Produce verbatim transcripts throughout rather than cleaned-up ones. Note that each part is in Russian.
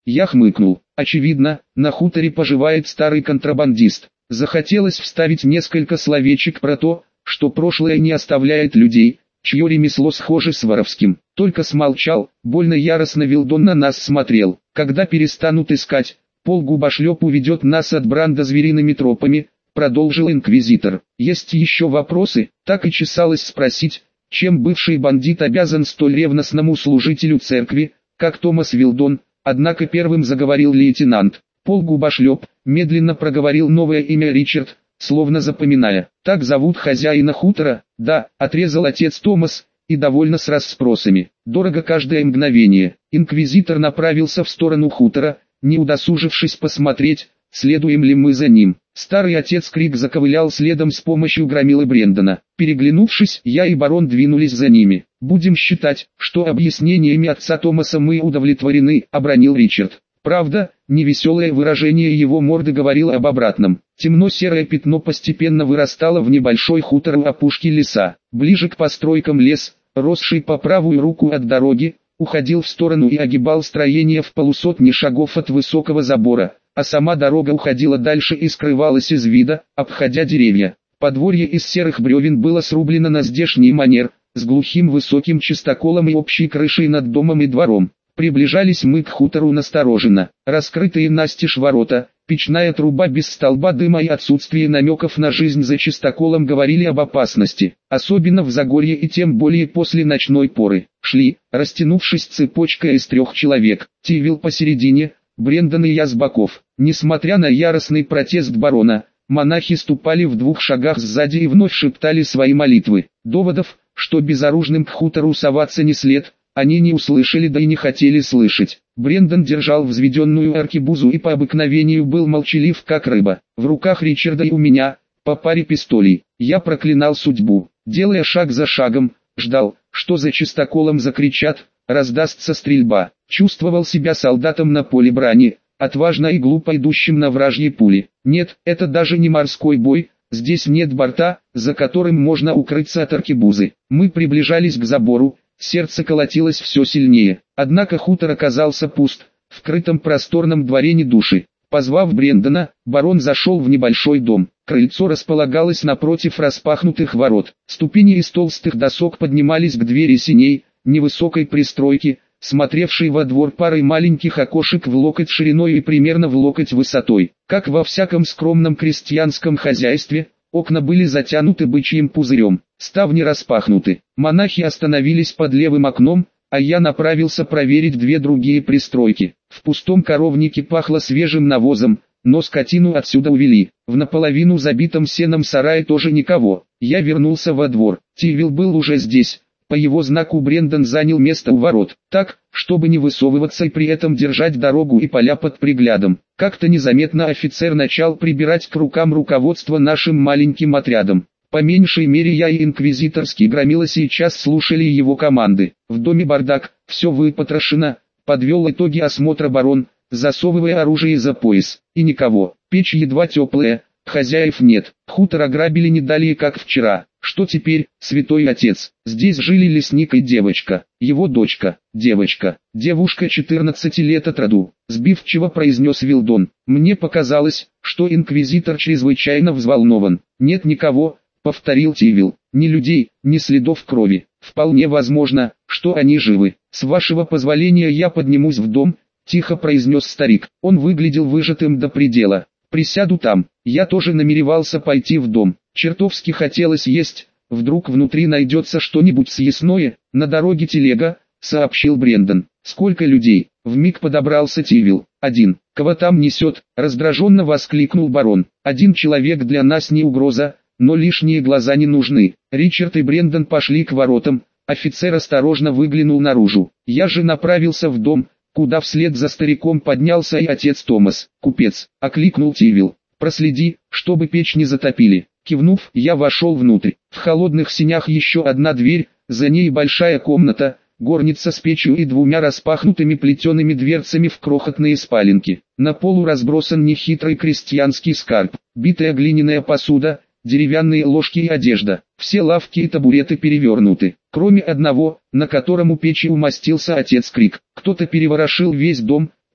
Я хмыкнул. Очевидно, на хуторе поживает старый контрабандист. Захотелось вставить несколько словечек про то, что прошлое не оставляет людей, чье ремесло схоже с воровским. Только смолчал, больно яростно Вилдон на нас смотрел. Когда перестанут искать, полгубошлеп уведет нас от Бранда звериными тропами, продолжил инквизитор. Есть еще вопросы? Так и чесалось спросить, чем бывший бандит обязан столь ревностному служителю церкви, как Томас Вилдон, однако первым заговорил лейтенант. Полгубошлеп, медленно проговорил новое имя Ричард, словно запоминая. Так зовут хозяина хутора? Да, отрезал отец Томас, и довольно с расспросами. Дорого каждое мгновение. Инквизитор направился в сторону хутора, не удосужившись посмотреть, следуем ли мы за ним. Старый отец Крик заковылял следом с помощью громилы Брендона. Переглянувшись, я и барон двинулись за ними. «Будем считать, что объяснениями отца Томаса мы удовлетворены», — обронил Ричард. Правда, невеселое выражение его морды говорило об обратном. Темно-серое пятно постепенно вырастало в небольшой хутор у опушки леса. Ближе к постройкам лес, росший по правую руку от дороги, уходил в сторону и огибал строение в полусотни шагов от высокого забора, а сама дорога уходила дальше и скрывалась из вида, обходя деревья. Подворье из серых бревен было срублено на здешний манер, с глухим высоким чистоколом и общей крышей над домом и двором. Приближались мы к хутору настороженно. Раскрытые настежь ворота, печная труба без столба дыма и отсутствие намеков на жизнь за чистоколом говорили об опасности, особенно в Загорье и тем более после ночной поры. Шли, растянувшись цепочкой из трех человек, Тивил посередине, Брендон и я с боков. Несмотря на яростный протест барона, монахи ступали в двух шагах сзади и вновь шептали свои молитвы. Доводов, что безоружным к хутору соваться не след, они не услышали, да и не хотели слышать. Брендон держал взведенную аркебузу и по обыкновению был молчалив как рыба. В руках Ричарда и у меня, по паре пистолей. Я проклинал судьбу, делая шаг за шагом, ждал, что за чистоколом закричат, раздастся стрельба. Чувствовал себя солдатом на поле брани, отважно и глупо идущим на вражьи пули. Нет, это даже не морской бой, здесь нет борта, за которым можно укрыться от аркебузы. Мы приближались к забору. Сердце колотилось все сильнее, однако хутор оказался пуст, в крытом просторном дворе ни души. Позвав Брендона, барон зашел в небольшой дом. Крыльцо располагалось напротив распахнутых ворот. Ступени из толстых досок поднимались к двери синей, невысокой пристройки, смотревшей во двор парой маленьких окошек в локоть шириной и примерно в локоть высотой. Как во всяком скромном крестьянском хозяйстве, окна были затянуты бычьим пузырем, ставни распахнуты. Монахи остановились под левым окном, а я направился проверить две другие пристройки. В пустом коровнике пахло свежим навозом, но скотину отсюда увели. В наполовину забитом сеном сарае тоже никого. Я вернулся во двор. Тивил был уже здесь. По его знаку Брендон занял место у ворот, так, чтобы не высовываться и при этом держать дорогу и поля под приглядом. Как-то незаметно офицер начал прибирать к рукам руководство нашим маленьким отрядом. По меньшей мере я и инквизиторский громила сейчас слушали его команды. В доме бардак, все выпотрошено, подвел итоги осмотра барон, засовывая оружие за пояс. И никого, печь едва теплая, хозяев нет, хутор ограбили не далее как вчера. Что теперь, святой отец? Здесь жили лесник и девочка, его дочка, девочка, девушка четырнадцати лет от роду, сбивчиво произнес Вилдон. Мне показалось, что инквизитор чрезвычайно взволнован. Нет никого, повторил Тивил, ни людей, ни следов крови. Вполне возможно, что они живы. С вашего позволения я поднимусь в дом, тихо произнес старик. Он выглядел выжатым до предела. Присяду там. Я тоже намеревался пойти в дом. Чертовски хотелось есть. Вдруг внутри найдется что-нибудь съестное. На дороге телега, сообщил Брендон. Сколько людей? Вмиг подобрался Тивил. Один. Кого там несет? Раздраженно воскликнул барон. Один человек для нас не угроза, но лишние глаза не нужны. Ричард и Брендон пошли к воротам. Офицер осторожно выглянул наружу. Я же направился в дом, куда вслед за стариком поднялся и отец Томас. «Купец», — окликнул Тивил, — «проследи, чтобы печь не затопили». Кивнув, я вошел внутрь. В холодных сенях еще одна дверь, за ней большая комната, горница с печью и двумя распахнутыми плетеными дверцами в крохотные спаленки. На полу разбросан нехитрый крестьянский скарб, битая глиняная посуда, деревянные ложки и одежда. Все лавки и табуреты перевернуты, кроме одного, на котором у печи умостился отец Крик. Кто-то переворошил весь дом,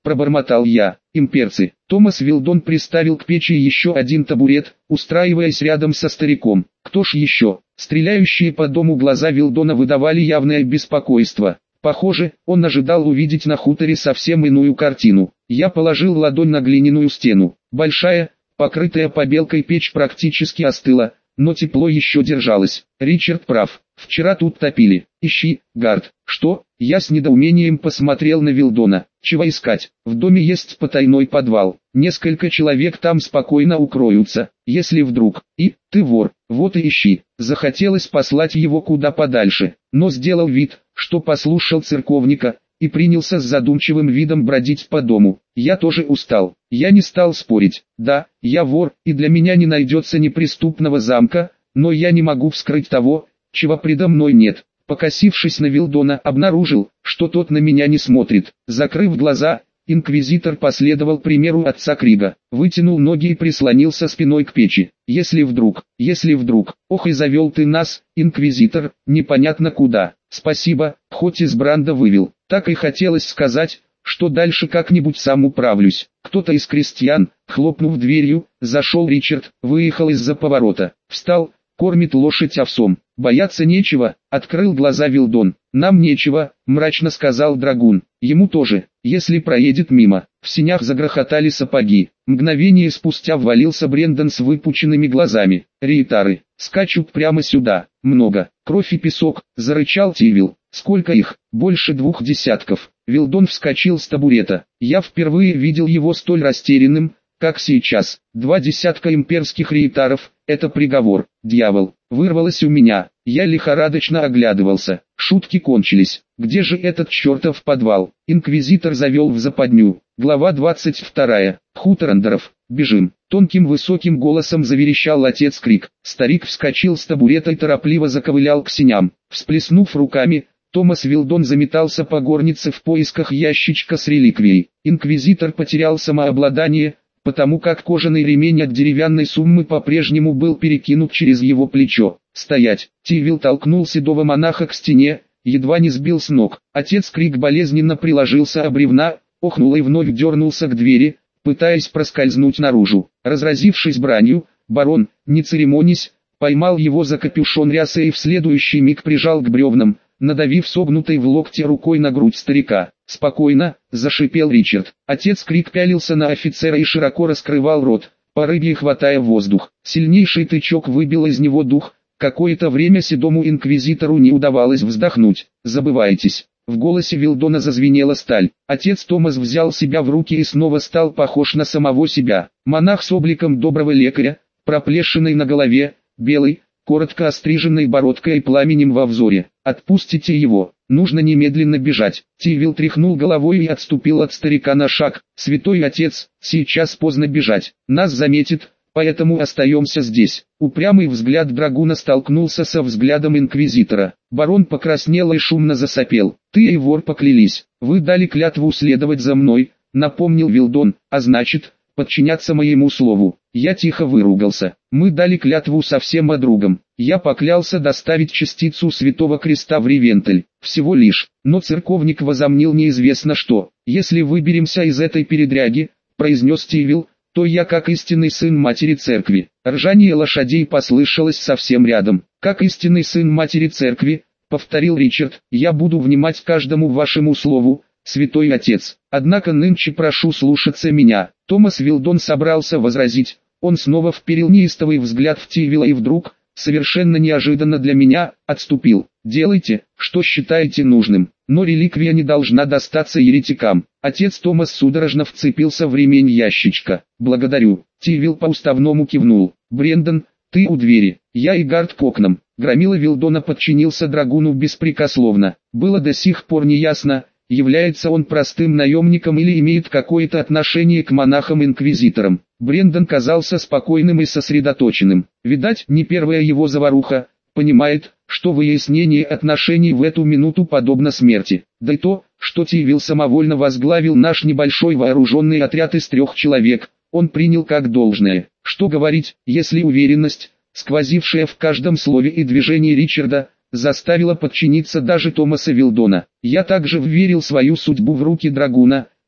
пробормотал я. Имперцы. Томас Вилдон приставил к печи еще один табурет, устраиваясь рядом со стариком. Кто ж еще? Стреляющие по дому глаза Вилдона выдавали явное беспокойство. Похоже, он ожидал увидеть на хуторе совсем иную картину. Я положил ладонь на глиняную стену. Большая, покрытая побелкой печь практически остыла, но тепло еще держалось. Ричард прав. Вчера тут топили. Ищи, Гард. Что? Я с недоумением посмотрел на Вилдона. Чего искать? В доме есть потайной подвал. Несколько человек там спокойно укроются, если вдруг. И, ты вор, вот и ищи. Захотелось послать его куда подальше, но сделал вид, что послушал церковника, и принялся с задумчивым видом бродить по дому. Я тоже устал. Я не стал спорить. Да, я вор, и для меня не найдется неприступного замка, но я не могу вскрыть того, чего предо мной нет. Покосившись на Вилдона, обнаружил, что тот на меня не смотрит. Закрыв глаза, инквизитор последовал примеру отца Крига, вытянул ноги и прислонился спиной к печи. Если вдруг, если вдруг, ох и завел ты нас, инквизитор, непонятно куда. Спасибо, хоть из Бранда вывел. Так и хотелось сказать, что дальше как-нибудь сам управлюсь. Кто-то из крестьян, хлопнув дверью, зашел Ричард, выехал из-за поворота, встал, кормит лошадь овсом. Бояться нечего, открыл глаза Вилдон. Нам нечего, мрачно сказал драгун. Ему тоже, если проедет мимо. В сенях загрохотали сапоги. Мгновение спустя ввалился Брендон с выпученными глазами. Риетары, скачут прямо сюда. Много. Кровь и песок, зарычал Тивил. Сколько их? Больше двух десятков. Вилдон вскочил с табурета. Я впервые видел его столь растерянным, как сейчас. Два десятка имперских риетаров, это приговор. Дьявол, вырвалось у меня. Я лихорадочно оглядывался. Шутки кончились. Где же этот чертов подвал? Инквизитор завел в западню. Глава двадцать вторая. Хутор Андеров. Бежим. Тонким высоким голосом заверещал отец Крик. Старик вскочил с табурета и торопливо заковылял к сеням. Всплеснув руками, Томас Вилдон заметался по горнице в поисках ящичка с реликвией. Инквизитор потерял самообладание, потому как кожаный ремень от деревянной суммы по-прежнему был перекинут через его плечо. «Стоять!» Тивил толкнул седого монаха к стене, едва не сбил с ног. Отец Крик болезненно приложился о бревна, охнул и вновь дернулся к двери, пытаясь проскользнуть наружу. Разразившись бранью, барон, не церемонясь, поймал его за капюшон рясы и в следующий миг прижал к бревнам, надавив согнутой в локте рукой на грудь старика. «Спокойно», — зашипел Ричард. Отец Крик пялился на офицера и широко раскрывал рот, по рыбье хватая воздух. Сильнейший тычок выбил из него дух. Какое-то время седому инквизитору не удавалось вздохнуть. «Забывайтесь». В голосе Вилдона зазвенела сталь. Отец Томас взял себя в руки и снова стал похож на самого себя. Монах с обликом доброго лекаря, проплешиной на голове, белый, коротко остриженной бородкой и пламенем во взоре. «Отпустите его, нужно немедленно бежать». Тивил тряхнул головой и отступил от старика на шаг. «Святой отец, сейчас поздно бежать, нас заметит, поэтому остаемся здесь». Упрямый взгляд драгуна столкнулся со взглядом инквизитора. Барон покраснел и шумно засопел. «Ты и вор поклялись, вы дали клятву следовать за мной», — напомнил Вилдон, «а значит, подчиняться моему слову». Я тихо выругался. «Мы дали клятву совсем о другом. Я поклялся доставить частицу Святого Креста в Ревентель, всего лишь, но церковник возомнил неизвестно что. Если выберемся из этой передряги, — произнес Тивил, — то я как истинный сын матери церкви». Ржание лошадей послышалось совсем рядом. «Как истинный сын матери церкви», — повторил Ричард, — «я буду внимать каждому вашему слову, святой отец. Однако нынче прошу слушаться меня». Томас Вилдон собрался возразить. Он снова вперил неистовый взгляд в Тивила и вдруг, совершенно неожиданно для меня, отступил. «Делайте, что считаете нужным, но реликвия не должна достаться еретикам». Отец Томас судорожно вцепился в ремень ящичка. «Благодарю». Тивил по-уставному кивнул. «Брендон, ты у двери, я и Гард к окнам». Громила Вилдона подчинился драгуну беспрекословно. Было до сих пор неясно, является он простым наемником или имеет какое-то отношение к монахам-инквизиторам. Брендон казался спокойным и сосредоточенным. Видать, не первая его заваруха, понимает, что выяснение отношений в эту минуту подобно смерти. Да и то, что Тивил самовольно возглавил наш небольшой вооруженный отряд из трех человек, он принял как должное. Что говорить, если уверенность, сквозившая в каждом слове и движении Ричарда, заставила подчиниться даже Томаса Вилдона. Я также вверил свою судьбу в руки драгуна,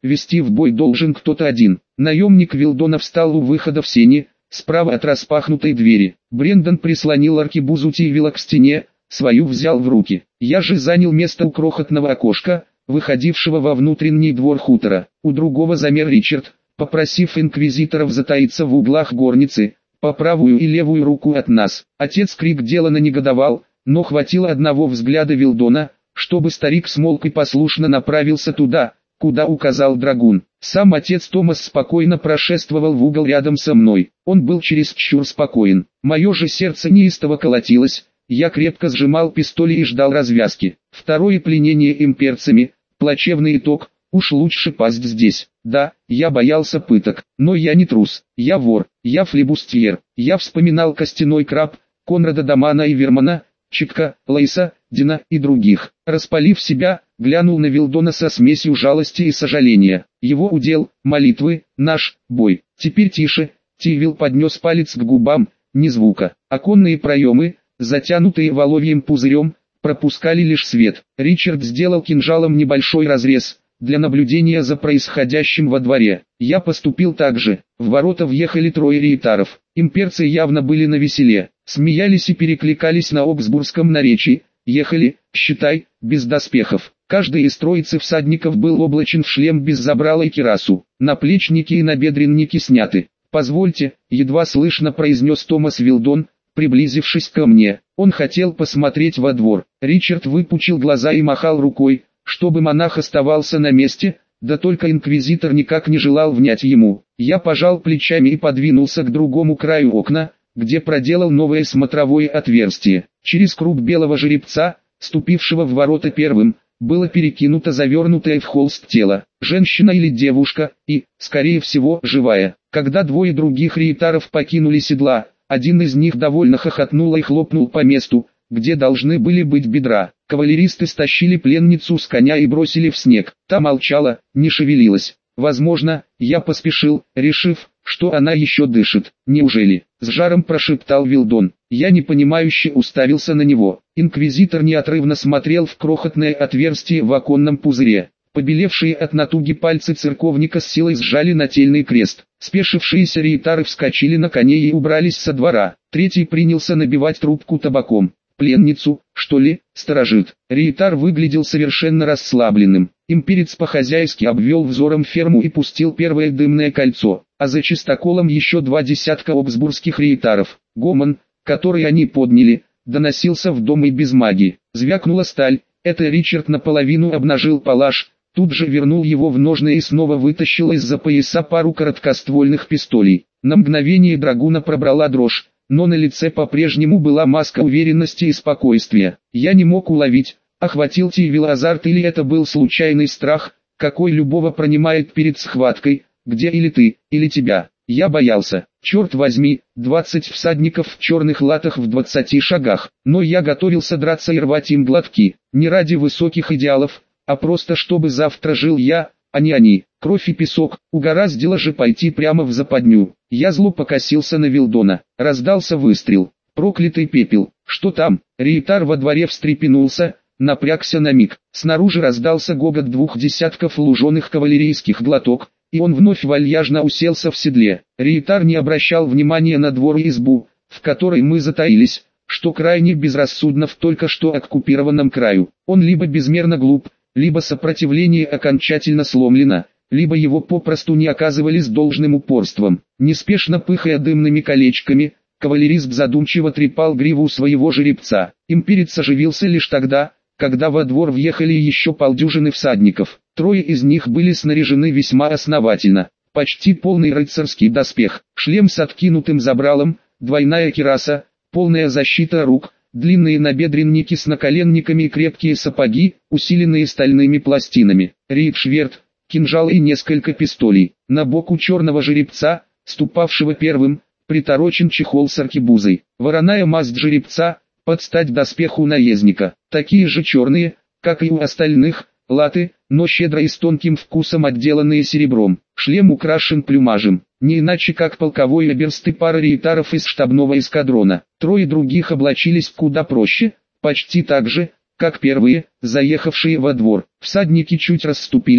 вести в бой должен кто-то один. Наемник Вилдона встал у выхода в сени, справа от распахнутой двери. Брендон прислонил аркебузу Тивила к стене, свою взял в руки. Я же занял место у крохотного окошка, выходившего во внутренний двор хутора. У другого замер Ричард, попросив инквизиторов затаиться в углах горницы, по правую и левую руку от нас. Отец Крик делано негодовал, но хватило одного взгляда Вилдона, чтобы старик смолк и послушно направился туда, куда указал драгун. Сам отец Томас спокойно прошествовал в угол рядом со мной. Он был чересчур спокоен. Мое же сердце неистово колотилось, я крепко сжимал пистоль и ждал развязки. Второе пленение имперцами, плачевный итог, уж лучше пасть здесь. Да, я боялся пыток, но я не трус, я вор, я флибустьер. Я вспоминал костяной краб, Конрада Дамана и Вермана, Чика, Лейса, Дина и других. Распалив себя, глянул на Вилдона со смесью жалости и сожаления. Его удел, молитвы, наш бой. Теперь тише, Тивил поднес палец к губам, ни звука. Оконные проемы, затянутые воловьим пузырем, пропускали лишь свет. Ричард сделал кинжалом небольшой разрез, для наблюдения за происходящим во дворе. Я поступил так же. В ворота въехали трое рейтаров. Имперцы явно были навеселе, смеялись и перекликались на оксбургском наречии. Ехали, считай, без доспехов. Каждый из троицы всадников был облачен в шлем без забрала и кирасу. Наплечники и набедренники сняты. «Позвольте», — едва слышно произнес Томас Вилдон, приблизившись ко мне. Он хотел посмотреть во двор. Ричард выпучил глаза и махал рукой, чтобы монах оставался на месте, да только инквизитор никак не желал внять ему. Я пожал плечами и подвинулся к другому краю окна, где проделал новое смотровое отверстие. Через круг белого жеребца, ступившего в ворота первым, было перекинуто завернутое в холст тело. Женщина или девушка, и, скорее всего, живая. Когда двое других рейтаров покинули седла, один из них довольно хохотнул и хлопнул по месту, где должны были быть бедра. Кавалеристы стащили пленницу с коня и бросили в снег. Та молчала, не шевелилась. Возможно, я поспешил, решив, что она еще дышит. Неужели? С жаром прошептал Вилдон. Я непонимающе уставился на него. Инквизитор неотрывно смотрел в крохотное отверстие в оконном пузыре. Побелевшие от натуги пальцы церковника с силой сжали нательный крест. Спешившиеся рейтары вскочили на коней и убрались со двора. Третий принялся набивать трубку табаком. Пленницу, что ли, сторожит. Рейтар выглядел совершенно расслабленным. Имперец по-хозяйски обвел взором ферму и пустил первое дымное кольцо, а за чистоколом еще два десятка обсбургских рейтаров. Гомон, который они подняли, доносился в дом и без магии. Звякнула сталь, это Ричард наполовину обнажил палаш, тут же вернул его в ножны и снова вытащил из-за пояса пару короткоствольных пистолей. На мгновение драгуна пробрала дрожь, но на лице по-прежнему была маска уверенности и спокойствия. Я не мог уловить, охватил Тивила азарт или это был случайный страх, какой любого пронимает перед схваткой, где или ты, или тебя. Я боялся. Черт возьми, двадцать всадников в черных латах в двадцати шагах, но я готовился драться и рвать им глотки, не ради высоких идеалов, а просто чтобы завтра жил я, а не они. Кровь и песок, угораздило же пойти прямо в западню. Я зло покосился на Вилдона. Раздался выстрел. Проклятый пепел. Что там? Рейтар во дворе встрепенулся, напрягся на миг. Снаружи раздался гогот двух десятков луженых кавалерийских глоток, и он вновь вальяжно уселся в седле. Рейтар не обращал внимания на двор и избу, в которой мы затаились, что крайне безрассудно в только что оккупированном краю. Он либо безмерно глуп, либо сопротивление окончательно сломлено, либо его попросту не оказывали с должным упорством. Неспешно пыхая дымными колечками, кавалерист задумчиво трепал гриву своего жеребца. Имперец оживился лишь тогда, когда во двор въехали еще полдюжины всадников. Трое из них были снаряжены весьма основательно. Почти полный рыцарский доспех, шлем с откинутым забралом, двойная кираса, полная защита рук, длинные набедренники с наколенниками и крепкие сапоги, усиленные стальными пластинами, рейхшверт, кинжал и несколько пистолей. На боку черного жеребца, ступавшего первым, приторочен чехол с аркебузой. Вороная масть жеребца, под стать доспеху наездника. Такие же черные, как и у остальных, латы, но щедро и с тонким вкусом отделанные серебром. Шлем украшен плюмажем, не иначе как полковой оберст и пара рейтаров из штабного эскадрона. Трое других облачились куда проще, почти так же, как первые, заехавшие во двор. Всадники чуть расступились,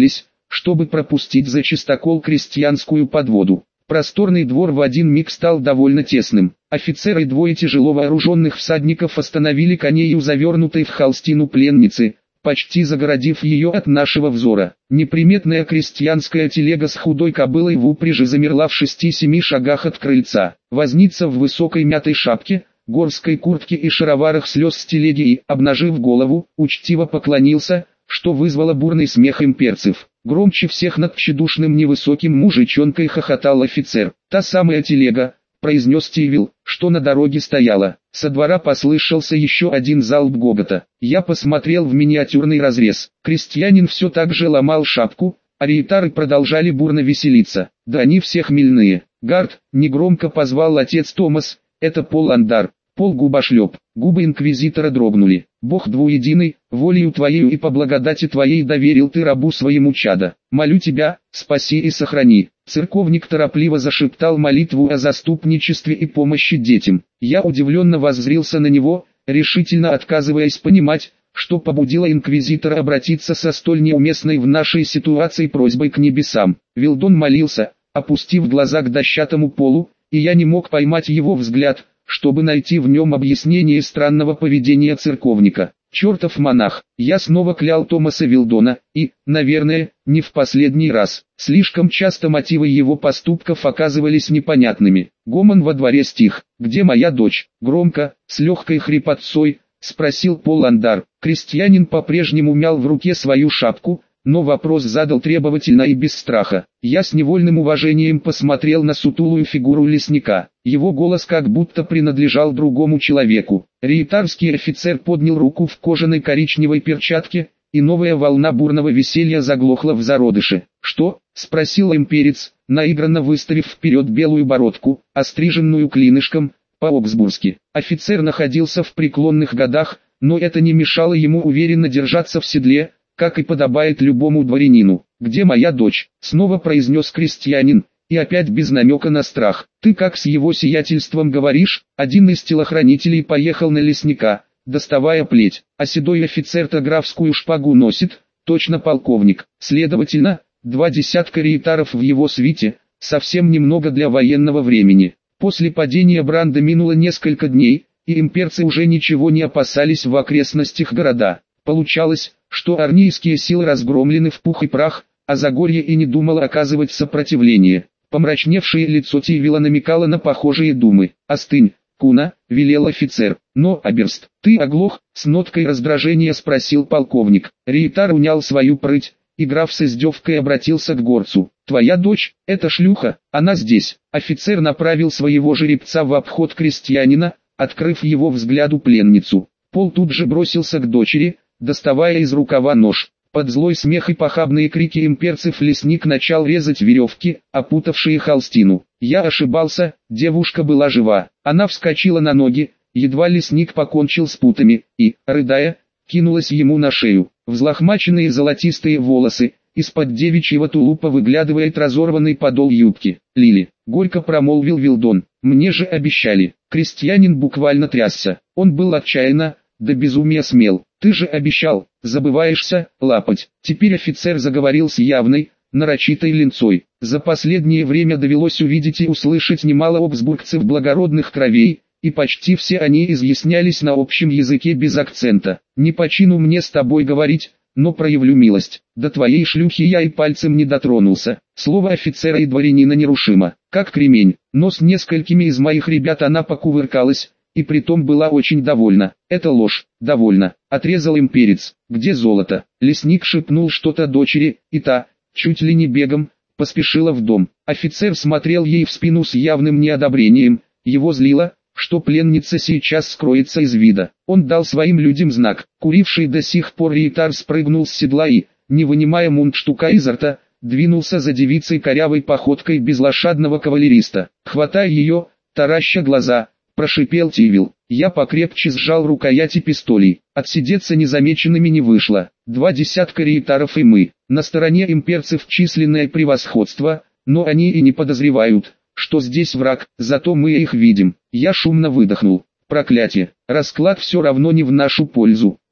чтобы пропустить за чистокол крестьянскую подводу. Просторный двор в один миг стал довольно тесным. Офицер и двое тяжело вооруженных всадников остановили коней у завернутой в холстину пленницы, почти загородив ее от нашего взора. Неприметная крестьянская телега с худой кобылой в упряжи замерла в шести-семи шагах от крыльца. Возница в высокой мятой шапке, горской куртке и шароварах слез с телеги и, обнажив голову, учтиво поклонился, что вызвало бурный смех имперцев. Громче всех над тщедушным невысоким мужичонкой хохотал офицер. «Та самая телега», — произнес Тивил, что на дороге стояла. Со двора послышался еще один залп гогота. Я посмотрел в миниатюрный разрез. Крестьянин все так же ломал шапку, а рейтары продолжали бурно веселиться. «Да они все хмельные». «Гард», — негромко позвал отец Томас, — «это Пол Андар». Пол губошлеп. Губы инквизитора дрогнули. «Бог двуединый, волею твоею и по благодати твоей доверил ты рабу своему чада. Молю тебя, спаси и сохрани». Церковник торопливо зашептал молитву о заступничестве и помощи детям. Я удивленно воззрился на него, решительно отказываясь понимать, что побудило инквизитора обратиться со столь неуместной в нашей ситуации просьбой к небесам. Вилдон молился, опустив глаза к дощатому полу, и я не мог поймать его взгляд, чтобы найти в нем объяснение странного поведения церковника. Чертов монах, я снова клял Томаса Вилдона, и, наверное, не в последний раз. Слишком часто мотивы его поступков оказывались непонятными. Гомон во дворе стих. «Где моя дочь?» Громко, с легкой хрипотцой, спросил Пол Андар. Крестьянин по-прежнему мял в руке свою шапку, но вопрос задал требовательно и без страха. Я с невольным уважением посмотрел на сутулую фигуру лесника. Его голос как будто принадлежал другому человеку. Рейтарский офицер поднял руку в кожаной коричневой перчатке, и новая волна бурного веселья заглохла в зародыше. «Что?» — спросил имперец, наигранно выставив вперед белую бородку, остриженную клинышком, по-оксбургски. Офицер находился в преклонных годах, но это не мешало ему уверенно держаться в седле, как и подобает любому дворянину. «Где моя дочь?» — снова произнес крестьянин, и опять без намека на страх. «Ты как с его сиятельством говоришь?» Один из телохранителей поехал на лесника, доставая плеть, а седой офицер-то графскую шпагу носит, точно полковник. Следовательно, два десятка рейтаров в его свите, совсем немного для военного времени. После падения Бранда минуло несколько дней, и имперцы уже ничего не опасались в окрестностях города. Получалось, что армейские силы разгромлены в пух и прах, а Загорье и не думало оказывать сопротивление. Помрачневшее лицо Тивила намекало на похожие думы. «Остынь, Куна», — велел офицер. «Но, Аберст, ты оглох?» — с ноткой раздражения спросил полковник. Рейтар унял свою прыть, и граф с издевкой обратился к горцу. «Твоя дочь, это шлюха, она здесь». Офицер направил своего жеребца в обход крестьянина, открыв его взгляду пленницу. Пол тут же бросился к дочери, доставая из рукава нож. Под злой смех и похабные крики имперцев лесник начал резать веревки, опутавшие холстину. Я ошибался, девушка была жива. Она вскочила на ноги, едва лесник покончил с путами, и, рыдая, кинулась ему на шею. Взлохмаченные золотистые волосы, из-под девичьего тулупа выглядывает разорванный подол юбки. «Лили», — горько промолвил Вилдон, — «мне же обещали». Крестьянин буквально трясся. Он был отчаянно, до безумия смел. «Ты же обещал, забываешься, лапоть». Теперь офицер заговорил с явной, нарочитой линцой. За последнее время довелось увидеть и услышать немало оксбургцев благородных кровей, и почти все они изъяснялись на общем языке без акцента. «Не по чину мне с тобой говорить, но проявлю милость. До твоей шлюхи я и пальцем не дотронулся». Слово офицера и дворянина нерушимо, как кремень, но с несколькими из моих ребят она покувыркалась, и притом была очень довольна. «Это ложь, довольно», — отрезал имперец. «Где золото?» Лесник шепнул что-то дочери, и та, чуть ли не бегом, поспешила в дом. Офицер смотрел ей в спину с явным неодобрением. Его злило, что пленница сейчас скроется из вида. Он дал своим людям знак. Куривший до сих пор рейтар спрыгнул с седла и, не вынимая мундштука изо рта, двинулся за девицей корявой походкой безлошадного кавалериста. Хватая ее, тараща глаза, прошипел Тивил. Я покрепче сжал рукояти пистолей. Отсидеться незамеченными не вышло. Два десятка рейтаров и мы. На стороне имперцев численное превосходство, но они и не подозревают, что здесь враг, зато мы их видим. Я шумно выдохнул. Проклятие, расклад все равно не в нашу пользу.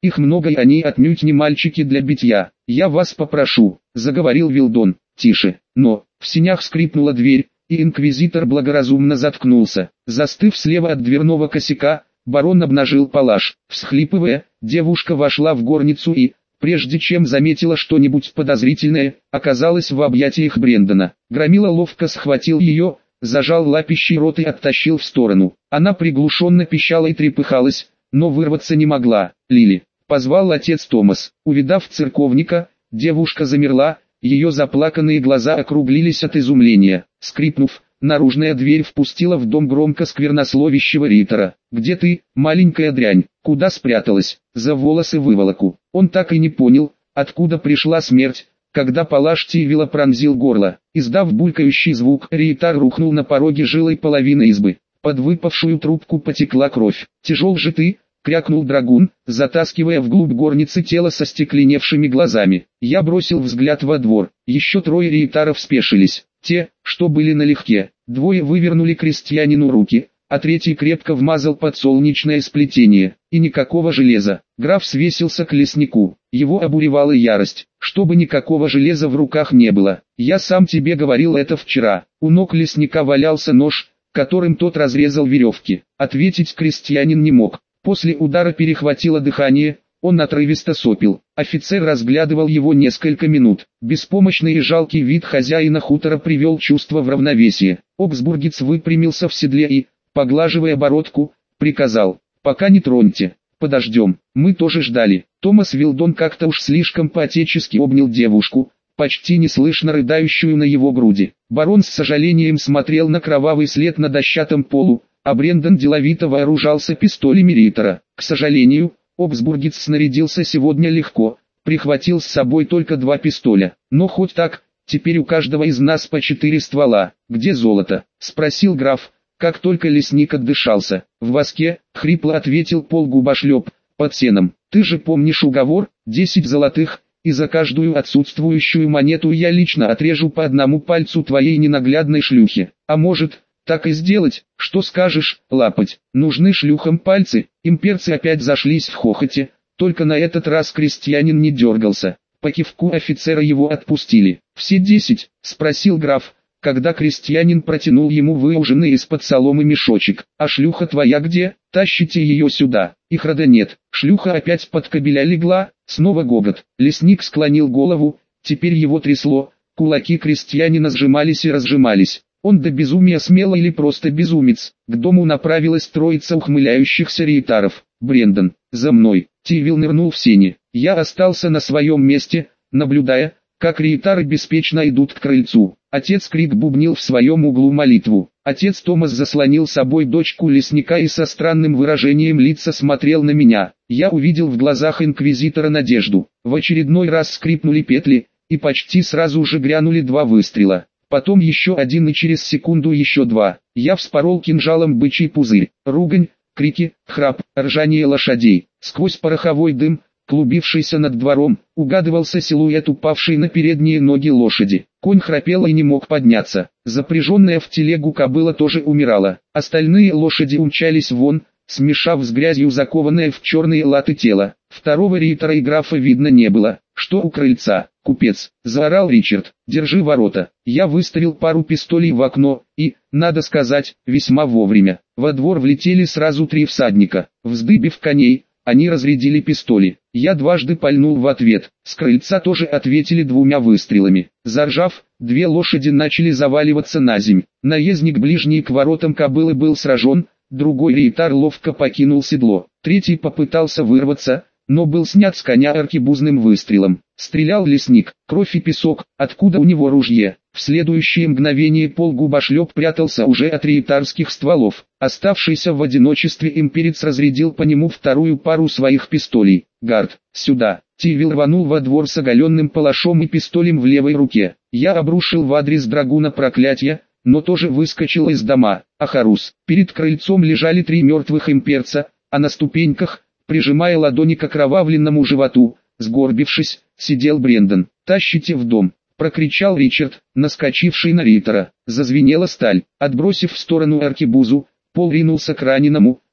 Их много и они отнюдь не мальчики для битья. Я вас попрошу, заговорил Вилдон, тише. Но, в сенях скрипнула дверь, и инквизитор благоразумно заткнулся. Застыв слева от дверного косяка, барон обнажил палаш. Всхлипывая, девушка вошла в горницу и, прежде чем заметила что-нибудь подозрительное, оказалась в объятиях Брендона. Громила ловко схватил ее, зажал лапищей рот и оттащил в сторону. Она приглушенно пищала и трепыхалась, но вырваться не могла. «Лили!» — позвал отец Томас. Увидав церковника, девушка замерла, ее заплаканные глаза округлились от изумления. Скрипнув, наружная дверь впустила в дом громко сквернословящего Риттера. «Где ты, маленькая дрянь? Куда спряталась?» «За волосы выволоку». Он так и не понял, откуда пришла смерть, когда палаш Тивила пронзил горло. Издав булькающий звук, Риттер рухнул на пороге жилой половины избы. Под выпавшую трубку потекла кровь. «Тяжел же ты!» — крякнул драгун, затаскивая вглубь горницы тело со стекленевшими глазами. Я бросил взгляд во двор. Еще трое риетаров спешились. Те, что были налегке. Двое вывернули крестьянину руки, а третий крепко вмазал подсолнечное сплетение. И никакого железа. Граф свесился к леснику. Его обуревала ярость. Чтобы никакого железа в руках не было. Я сам тебе говорил это вчера. У ног лесника валялся нож, которым тот разрезал веревки. Ответить крестьянин не мог. После удара перехватило дыхание, он отрывисто сопел. Офицер разглядывал его несколько минут. Беспомощный и жалкий вид хозяина хутора привел чувство в равновесие. Оксбургец выпрямился в седле и, поглаживая бородку, приказал: «Пока не троньте, подождем». Мы тоже ждали. Томас Вилдон как-то уж слишком по-отечески обнял девушку, почти неслышно рыдающую на его груди. Барон с сожалением смотрел на кровавый след на дощатом полу, а Брендон деловито вооружался пистолями Риттера. К сожалению, Оксбургец снарядился сегодня легко, прихватил с собой только два пистоля. Но хоть так, теперь у каждого из нас по четыре ствола. «Где золото?» — спросил граф, как только лесник отдышался. «В воске», — хрипло ответил полгубошлеп, — «под сеном. Ты же помнишь уговор? Десять золотых, и за каждую отсутствующую монету я лично отрежу по одному пальцу твоей ненаглядной шлюхи. А может, так и сделать? Что скажешь, лапать? Нужны шлюхам пальцы?» Имперцы опять зашлись в хохоте, только на этот раз крестьянин не дергался. По кивку офицера его отпустили. «Все десять?» — спросил граф, когда крестьянин протянул ему выуженный из-под соломы мешочек. «А шлюха твоя где? Тащите ее сюда». Их рода нет. Шлюха опять под кобеля легла, снова гогот. Лесник склонил голову, теперь его трясло, кулаки крестьянина сжимались и разжимались. Он до безумия смело или просто безумец. К дому направилась троица ухмыляющихся риетаров. «Брендон, за мной!» Тивил нырнул в сени. Я остался на своем месте, наблюдая, как риетары беспечно идут к крыльцу. Отец Крик бубнил в своем углу молитву. Отец Томас заслонил собой дочку лесника и со странным выражением лица смотрел на меня. Я увидел в глазах инквизитора надежду. В очередной раз скрипнули петли, и почти сразу же грянули два выстрела. Потом еще один и через секунду еще два. Я вспорол кинжалом бычий пузырь. Ругань, крики, храп, ржание лошадей. Сквозь пороховой дым, клубившийся над двором, угадывался силуэт упавшей на передние ноги лошади. Конь храпел и не мог подняться. Запряженная в телегу кобыла тоже умирала. Остальные лошади умчались вон, смешав с грязью закованное в черные латы тело. Второго риетара и графа видно не было. «Что у крыльца, купец?» — заорал Ричард. «Держи ворота». Я выставил пару пистолей в окно, и, надо сказать, весьма вовремя. Во двор влетели сразу три всадника. Вздыбив коней, они разрядили пистоли. Я дважды пальнул в ответ. С крыльца тоже ответили двумя выстрелами. Заржав, две лошади начали заваливаться на земь. Наездник ближний к воротам кобылы был сражен, другой риетар ловко покинул седло. Третий попытался вырваться, но был снят с коня аркебузным выстрелом. Стрелял лесник, кровь и песок, откуда у него ружье. В следующее мгновение полгубошлеп прятался уже от риетарских стволов. Оставшийся в одиночестве имперец разрядил по нему вторую пару своих пистолей. «Гард, сюда!» Тивил рванул во двор с оголенным палашом и пистолем в левой руке. Я обрушил в адрес драгуна проклятие, но тоже выскочил из дома. Ахарус. Перед крыльцом лежали три мертвых имперца, а на ступеньках, прижимая ладони к окровавленному животу, сгорбившись, сидел Брендон. «Тащите в дом!» — прокричал Ричард, наскочивший на риетара. Зазвенела сталь. Отбросив в сторону аркебузу, Пол ринулся к раненому,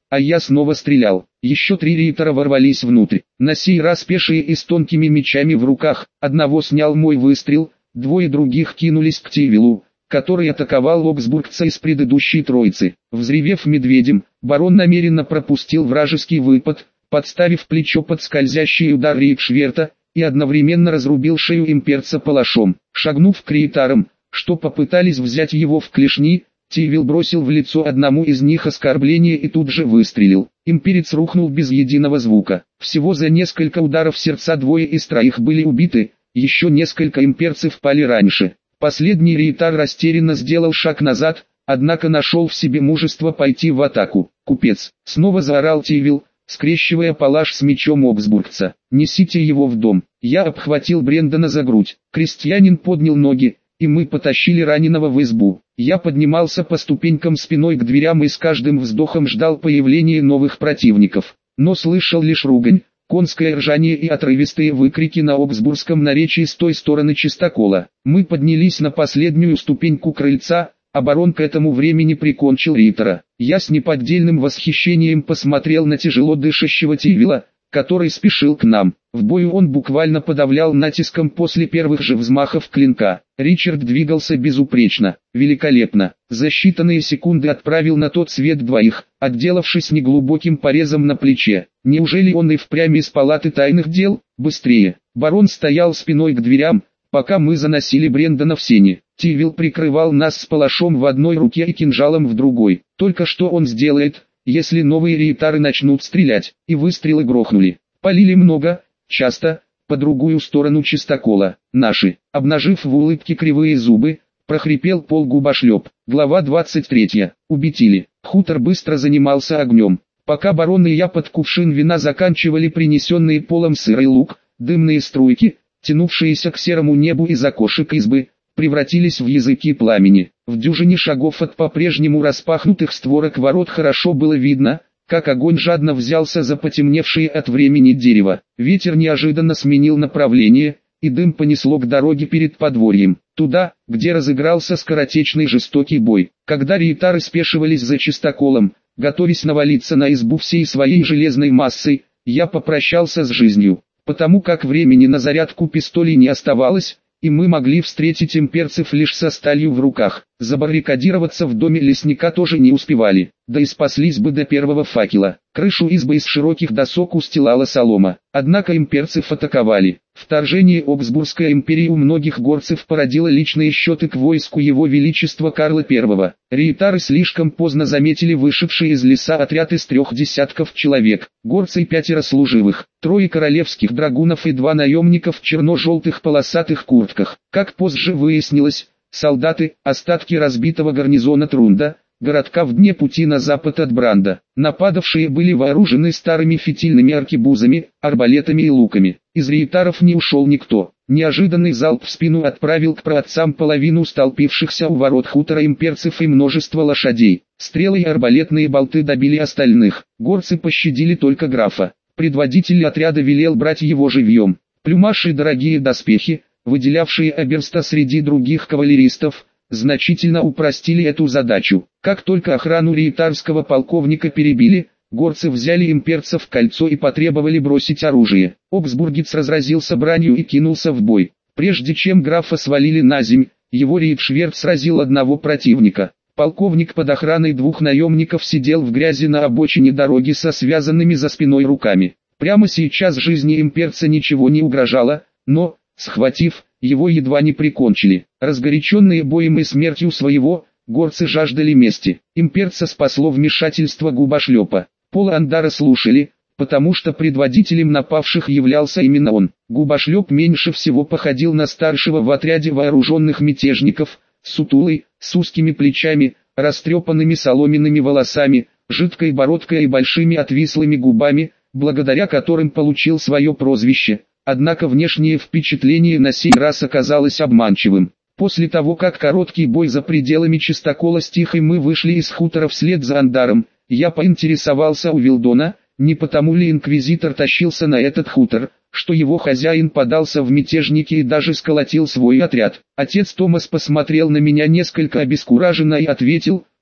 а я снова стрелял. Еще три рейтера ворвались внутрь, на сей раз пешие и с тонкими мечами в руках. Одного снял мой выстрел, двое других кинулись к Тивилу, который атаковал обсбургца из предыдущей троицы. Взревев медведем, барон намеренно пропустил вражеский выпад, подставив плечо под скользящий удар рейхшверта, и одновременно разрубил шею имперца палашом. Шагнув к рейтарам, что попытались взять его в клешни, Тивил бросил в лицо одному из них оскорбление и тут же выстрелил. Имперец рухнул без единого звука. Всего за несколько ударов сердца двое из троих были убиты, еще несколько имперцев пали раньше. Последний рейтар растерянно сделал шаг назад, однако нашел в себе мужество пойти в атаку. «Купец!» — снова заорал Тивил, скрещивая палаш с мечом обсбургца. «Несите его в дом!» Я обхватил Брендана за грудь. Крестьянин поднял ноги, и мы потащили раненого в избу. Я поднимался по ступенькам спиной к дверям и с каждым вздохом ждал появления новых противников. Но слышал лишь ругань, конское ржание и отрывистые выкрики на обсбургском наречии с той стороны чистокола. Мы поднялись на последнюю ступеньку крыльца, а барон к этому времени прикончил рейтера. Я с неподдельным восхищением посмотрел на тяжело дышащего Тивила, который спешил к нам. В бою он буквально подавлял натиском после первых же взмахов клинка. Ричард двигался безупречно, великолепно. За считанные секунды отправил на тот свет двоих, отделавшись неглубоким порезом на плече. Неужели он и впрямь из палаты тайных дел? Быстрее! Барон стоял спиной к дверям, пока мы заносили Брендана в сени. Тивил прикрывал нас с палашом в одной руке и кинжалом в другой. Только что он сделает, если новые рейтары начнут стрелять? И выстрелы грохнули. Полили много, часто, по другую сторону чистокола. Наши, обнажив в улыбке кривые зубы, прохрипел полгубошлеп. Глава двадцать третья. Убитили. Хутор быстро занимался огнем. Пока барон и я под кувшин вина заканчивали принесенные полом сыр и лук, дымные струйки, тянувшиеся к серому небу из окошек избы, превратились в языки пламени. В дюжине шагов от по-прежнему распахнутых створок ворот хорошо было видно, как огонь жадно взялся за потемневшие от времени дерево. Ветер неожиданно сменил направление, и дым понесло к дороге перед подворьем, туда, где разыгрался скоротечный жестокий бой. Когда рейтары спешивались за чистоколом, готовясь навалиться на избу всей своей железной массой, я попрощался с жизнью, потому как времени на зарядку пистолей не оставалось, и мы могли встретить имперцев лишь со сталью в руках. Забаррикадироваться в доме лесника тоже не успевали, да и спаслись бы до первого факела. Крышу избы из широких досок устилала солома, однако имперцев атаковали. Вторжение Обсбургской империи у многих горцев породило личные счеты к войску его величества Карла Первого. Рейтары слишком поздно заметили вышедший из леса отряд из трех десятков человек. Горцы и пятеро служивых, трое королевских драгунов и два наемников в черно-желтых полосатых куртках. Как позже выяснилось, солдаты, остатки разбитого гарнизона Трунда, городка в дне пути на запад от Бранда. Нападавшие были вооружены старыми фитильными аркебузами, арбалетами и луками. Из рейтаров не ушел никто. Неожиданный залп в спину отправил к праотцам половину столпившихся у ворот хутора имперцев и множество лошадей. Стрелы и арбалетные болты добили остальных. Горцы пощадили только графа. Предводитель отряда велел брать его живьем. Плюмаж и дорогие доспехи, выделявшие Аберста среди других кавалеристов, значительно упростили эту задачу. Как только охрану рейтарского полковника перебили, горцы взяли имперцев в кольцо и потребовали бросить оружие. Обсбургец разразился бранью и кинулся в бой. Прежде чем графа свалили на земь, его рейхшверт сразил одного противника. Полковник под охраной двух наемников сидел в грязи на обочине дороги со связанными за спиной руками. Прямо сейчас жизни имперца ничего не угрожало, но, схватив, его едва не прикончили. Разгоряченные боем и смертью своего, горцы жаждали мести. Имперца спасло вмешательство губошлепа. Пола Андара слушали, потому что предводителем напавших являлся именно он. Губошлеп меньше всего походил на старшего в отряде вооруженных мятежников, сутулый, с узкими плечами, растрепанными соломенными волосами, жидкой бородкой и большими отвислыми губами, благодаря которым получил свое прозвище. Однако внешнее впечатление на сей раз оказалось обманчивым. После того, как короткий бой за пределами чистокола стих и мы вышли из хутора вслед за Андаром, я поинтересовался у Вилдона, не потому ли инквизитор тащился на этот хутор, что его хозяин подался в мятежники и даже сколотил свой отряд. Отец Томас посмотрел на меня несколько обескураженно и ответил,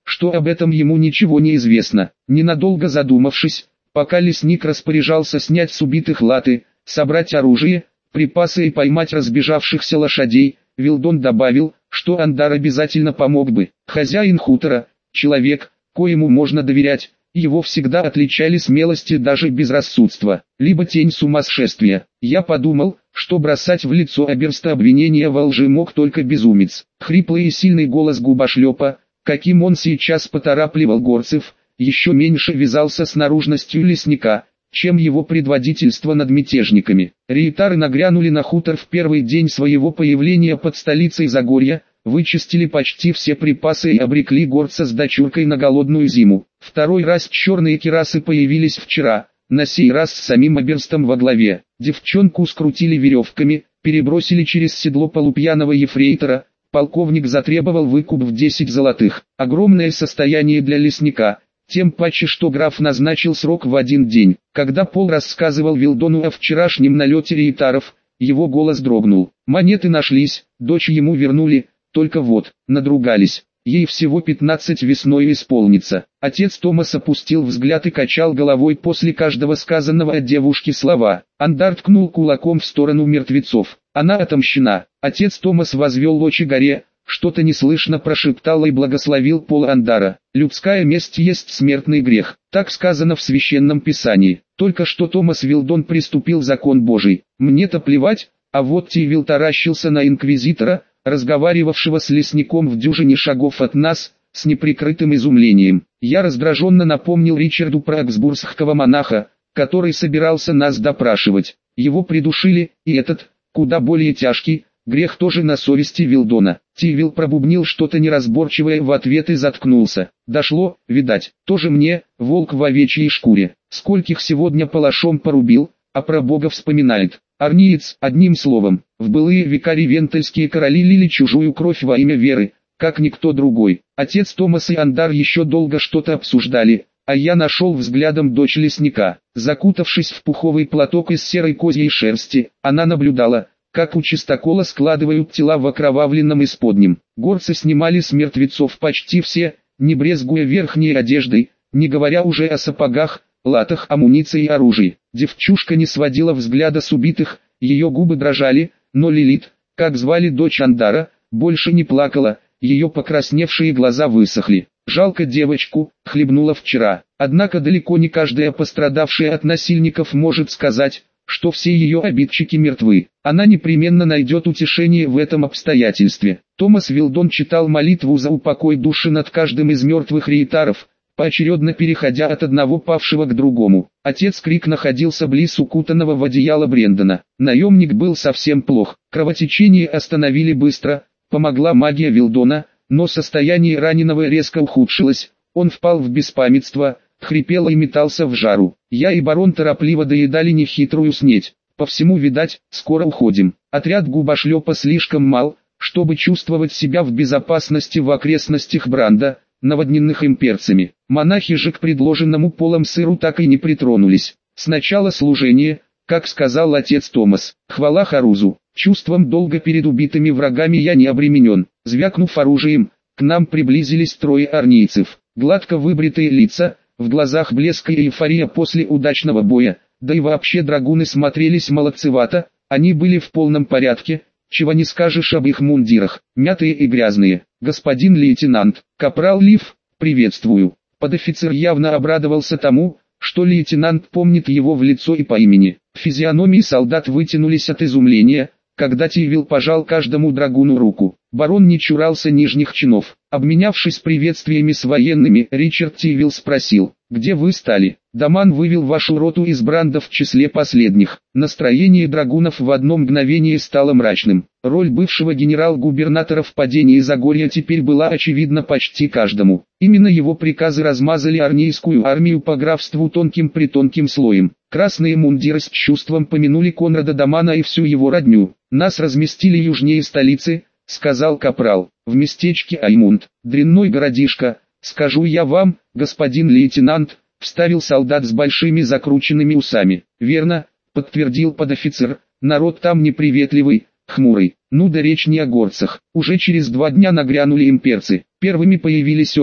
что об этом ему ничего не известно. Ненадолго задумавшись, пока лесник распоряжался снять с убитых латы, собрать оружие, припасы и поймать разбежавшихся лошадей, Вилдон добавил, что Андар обязательно помог бы. Хозяин хутора, человек, коему можно доверять, его всегда отличали смелости даже безрассудства, либо тень сумасшествия. Я подумал, что бросать в лицо Аберста обвинения во лжи мог только безумец. Хриплый и сильный голос губошлепа, каким он сейчас поторапливал горцев, еще меньше вязался с наружностью лесника, чем его предводительство над мятежниками. Рейтары нагрянули на хутор в первый день своего появления под столицей Загорья, вычистили почти все припасы и обрекли горца с дочуркой на голодную зиму. Второй раз черные кирасы появились вчера, на сей раз с самим Аберстом во главе. Девчонку скрутили веревками, перебросили через седло полупьяного ефрейтора. Полковник затребовал выкуп в десять золотых. Огромное состояние для лесника, тем паче что граф назначил срок в один день. Когда Пол рассказывал Вилдону о вчерашнем налете рейтаров, его голос дрогнул. Монеты нашлись, дочь ему вернули, только вот, надругались. Ей всего пятнадцать весной исполнится. Отец Томас опустил взгляд и качал головой после каждого сказанного от девушки слова. Андар ткнул кулаком в сторону мертвецов. Она отомщена. Отец Томас возвел очи горе, что-то неслышно прошептал и благословил Пола Андара. Людская месть есть смертный грех. Так сказано в священном писании. Только что Томас Вилдон приступил закон Божий. Мне-то плевать, а вот Тивил таращился на инквизитора, разговаривавшего с лесником в дюжине шагов от нас, с неприкрытым изумлением. Я раздраженно напомнил Ричарду про аксбургского монаха, который собирался нас допрашивать. Его придушили, и этот, куда более тяжкий, грех тоже на совести Вилдона. Тивил пробубнил что-то неразборчивое в ответ и заткнулся. Дошло, видать, тоже мне, волк в овечьей шкуре. Скольких сегодня палашом порубил, а про Бога вспоминает. Арниец, одним словом, в былые века ревентельские короли лили чужую кровь во имя веры, как никто другой. Отец Томас и Андар еще долго что-то обсуждали, а я нашел взглядом дочь лесника. Закутавшись в пуховый платок из серой козьей шерсти, она наблюдала, как у чистокола складывают тела в окровавленном исподнем. Горцы снимали с мертвецов почти все, не брезгуя верхней одеждой, не говоря уже о сапогах, латах, амуниции и оружии. Девчушка не сводила взгляда с убитых, ее губы дрожали, но Лилит, как звали дочь Андара, больше не плакала, ее покрасневшие глаза высохли. Жалко девочку, хлебнула вчера. Однако далеко не каждая пострадавшая от насильников может сказать, что все ее обидчики мертвы. Она непременно найдет утешение в этом обстоятельстве. Томас Вилдон читал молитву за упокой души над каждым из мертвых рейтаров, поочередно переходя от одного павшего к другому. Отец Крик находился близ укутанного в одеяло Брендона. Наемник был совсем плох. Кровотечение остановили быстро, помогла магия Вилдона, но состояние раненого резко ухудшилось, он впал в беспамятство, хрипел и метался в жару. Я и барон торопливо доедали нехитрую снеть. По всему видать, скоро уходим. Отряд губошлепа слишком мал, чтобы чувствовать себя в безопасности в окрестностях Бранда, наводненных имперцами. Монахи же к предложенному Полом сыру так и не притронулись. Сначала служение, как сказал отец Томас. Хвала Харузу, чувством долга перед убитыми врагами я не обременен. Звякнув оружием, к нам приблизились трое арнийцев. Гладко выбритые лица, в глазах блеск и эйфория после удачного боя, да и вообще драгуны смотрелись молодцевато, они были в полном порядке, чего не скажешь об их мундирах, мятые и грязные. Господин лейтенант, капрал Лив, приветствую. Подофицер явно обрадовался тому, что лейтенант помнит его в лицо и по имени. Физиономии солдат вытянулись от изумления, когда Тивил пожал каждому драгуну руку. Барон не чурался нижних чинов. Обменявшись приветствиями с военными, Ричард Тивил спросил: «Где вы стали?» «Даман вывел вашу роту из Бранда в числе последних». Настроение драгунов в одно мгновение стало мрачным. Роль бывшего генерал-губернатора в падении Загорья теперь была очевидна почти каждому. Именно его приказы размазали арнийскую армию по графству тонким-притонким слоем. Красные мундиры с чувством помянули Конрада Дамана и всю его родню. «Нас разместили южнее столицы», — сказал капрал, — «в местечке Аймунд, дрянной городишко, скажу я вам, господин лейтенант», — вставил солдат с большими закрученными усами. «Верно», — подтвердил подофицер, — «народ там неприветливый, хмурый». Ну да речь не о горцах. Уже через два дня нагрянули имперцы. Первыми появились орки,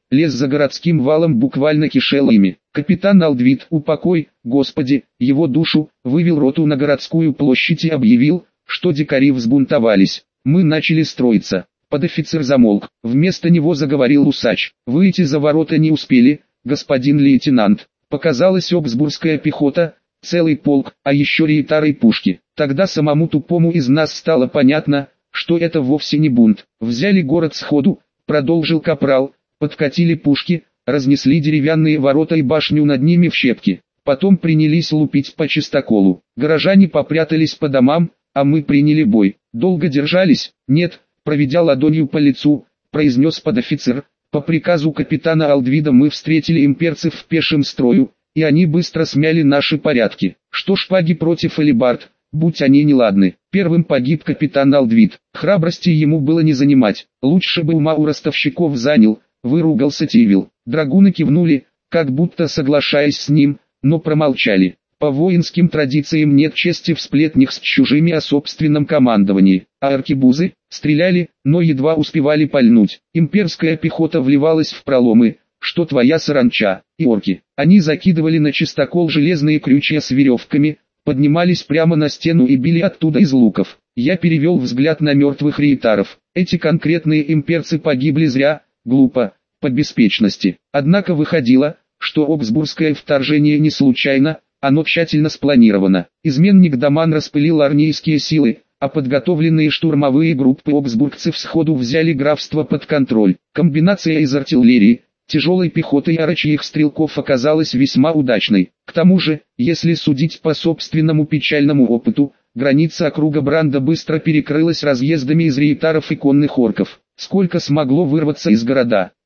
лес за городским валом буквально кишел ими. Капитан Алдвид, упокой, Господи, его душу, вывел роту на городскую площадь и объявил, что дикари взбунтовались. Мы начали строиться. Подофицер замолк. Вместо него заговорил усач. Выйти за ворота не успели, господин лейтенант. Показалась обсбургская пехота, целый полк, а еще рейтары и пушки. Тогда самому тупому из нас стало понятно, что это вовсе не бунт. Взяли город сходу, продолжил капрал, подкатили пушки, разнесли деревянные ворота и башню над ними в щепки. Потом принялись лупить по чистоколу. Горожане попрятались по домам, а мы приняли бой. Долго держались? Нет, проведя ладонью по лицу, произнес подофицер. По приказу капитана Алдвида мы встретили имперцев в пешем строю, и они быстро смяли наши порядки. Что шпаги против алебард, будь они неладны. Первым погиб капитан Алдвид. Храбрости ему было не занимать. Лучше бы ума у ростовщиков занял, выругался Тивил. Драгуны кивнули, как будто соглашаясь с ним, но промолчали. По воинским традициям нет чести в сплетнях с чужими о собственном командовании. А аркебузы стреляли, но едва успевали пальнуть. Имперская пехота вливалась в проломы, что твоя саранча, и орки. Они закидывали на чистокол железные крючья с веревками, поднимались прямо на стену и били оттуда из луков. Я перевел взгляд на мертвых рейтаров. Эти конкретные имперцы погибли зря, глупо, по беспечности. Однако выходило, что обсбургское вторжение не случайно, оно тщательно спланировано. Изменник Даман распылил армейские силы, а подготовленные штурмовые группы обсбургцев сходу взяли графство под контроль. Комбинация из артиллерии, тяжелой пехоты и орочьих стрелков оказалась весьма удачной. К тому же, если судить по собственному печальному опыту, граница округа Бранда быстро перекрылась разъездами из рейтаров и конных орков. Сколько смогло вырваться из города?